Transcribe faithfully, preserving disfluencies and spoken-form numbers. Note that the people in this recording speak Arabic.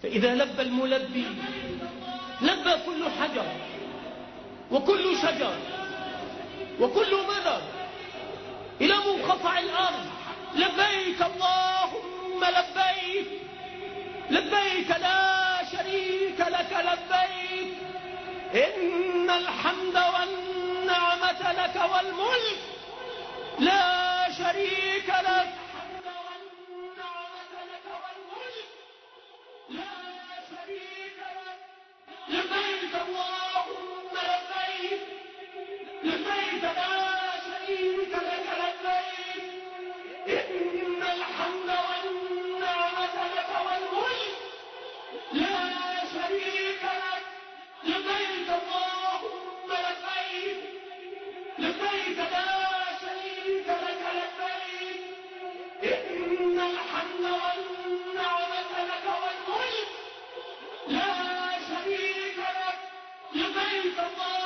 فإذا لبى الملبي لبى كل حجر وكل شجر وكل مدر إلى منقطع الأرض: لبيك اللهم لبيك، لبيك لا شريك لك لبيك، إن الحمد والنعمة لك والملك لا شريك لك. لبيك اللهم لبيك، لبيك لا شريك لك لبيك، إن الحمد والنعمة لك والملك لا شريك لك. لبيك اللهم لبيك، لبيك لا شريك لك لبيك، إن الحمد والنعمة لك والملك لا شريك لك. لبيك الله